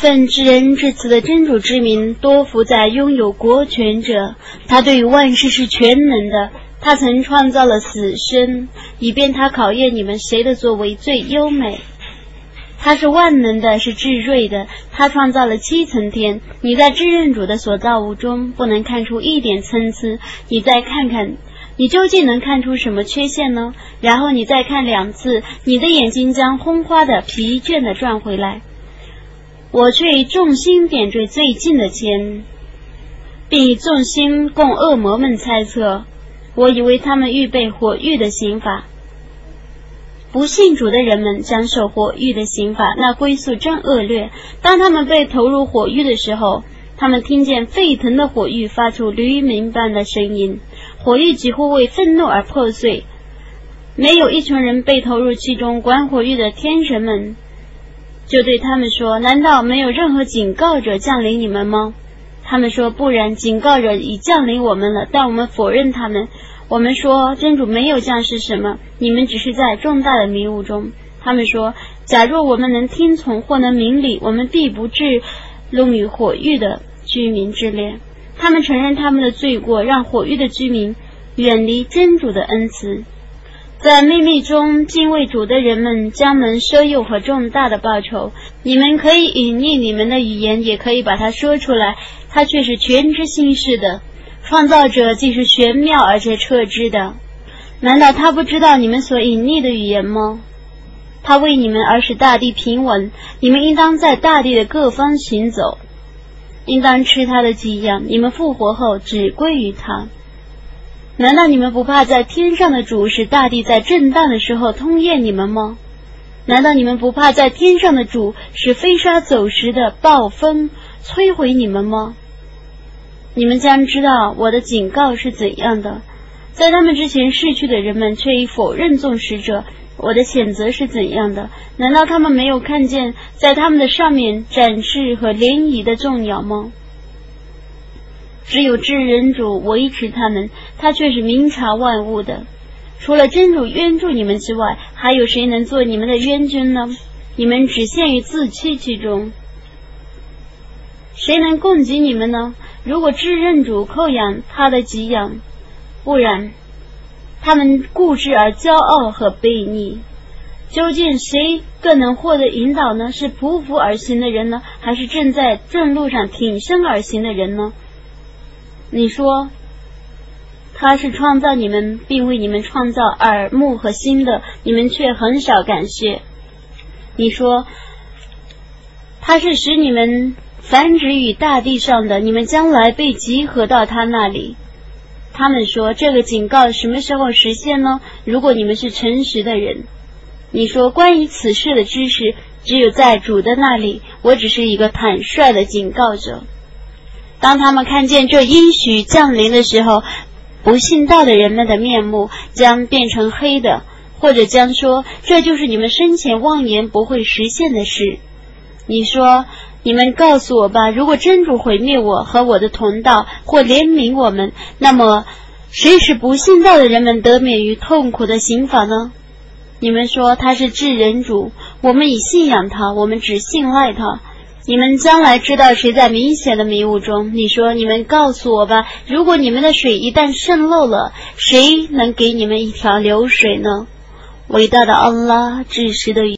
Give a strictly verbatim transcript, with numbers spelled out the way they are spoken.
奉至仁至慈的真主之名，多福在拥有国权者，他对于万事是全能的，他曾创造了死生，以便他考验你们谁的作为最优美。他是万能的，是至睿的，他创造了七层天，你在至认主的所造物中不能看出一点参差，你再看看，你究竟能看出什么缺陷呢？然后你再看两次，你的眼睛将轰花的疲倦的转回来。我却以众星点缀最近的天，并以众星供恶魔们猜测，我以为他们预备火狱的刑罚。不信主的人们将受火狱的刑罚，那归宿真恶劣。当他们被投入火狱的时候，他们听见沸腾的火狱发出驴鸣般的声音，火狱几乎为愤怒而破碎。没有一群人被投入其中，管火狱的天神们就对他们说，难道没有任何警告者降临你们吗？他们说，不然，警告者已降临我们了，但我们否认他们。我们说，真主没有降示什么，你们只是在重大的迷雾中。他们说，假若我们能听从或能明理，我们必不至弄于火狱的居民之列。他们承认他们的罪过，让火狱的居民远离真主的恩慈。在秘密中敬畏主的人们将能奢诱和重大的报酬。你们可以隐匿你们的语言，也可以把它说出来，他却是全知心事的。创造者既是玄妙而且彻知的，难道他不知道你们所隐匿的语言吗？他为你们而使大地平稳，你们应当在大地的各方行走，应当吃他的给养，你们复活后只归于他。难道你们不怕在天上的主使大地在震荡的时候通验你们吗？难道你们不怕在天上的主使飞沙走石的暴风摧毁你们吗？你们将知道我的警告是怎样的，在他们之前逝去的人们却已否认众使者，我的谴责是怎样的？难道他们没有看见在他们的上面展示和涟漪的众鸟吗？只有至人主维持他们，他却是明察万物的。除了真主援助你们之外，还有谁能做你们的援军呢？你们只陷于自欺其中，谁能供给你们呢？如果至认主扣养他的给养，不然他们固执而骄傲和悖逆。究竟谁更能获得引导呢？是匍匐而行的人呢，还是正在正路上挺身而行的人呢？你说他是创造你们并为你们创造耳目和心的，你们却很少感谢。你说他是使你们繁殖于大地上的，你们将来被集合到他那里。他们说，这个警告什么时候实现呢？如果你们是诚实的人。你说，关于此事的知识只有在主的那里，我只是一个坦率的警告者。当他们看见这应许降临的时候，不信道的人们的面目将变成黑的，或者将说，这就是你们生前妄言不会实现的事。你说，你们告诉我吧，如果真主毁灭我和我的同道，或怜悯我们，那么谁使不信道的人们得免于痛苦的刑罚呢？你们说他是至人主，我们已信仰他，我们只信赖他。你们将来知道谁在明显的迷雾中。你说，你们告诉我吧，如果你们的水一旦渗漏了，谁能给你们一条流水呢？伟大的安拉，至实的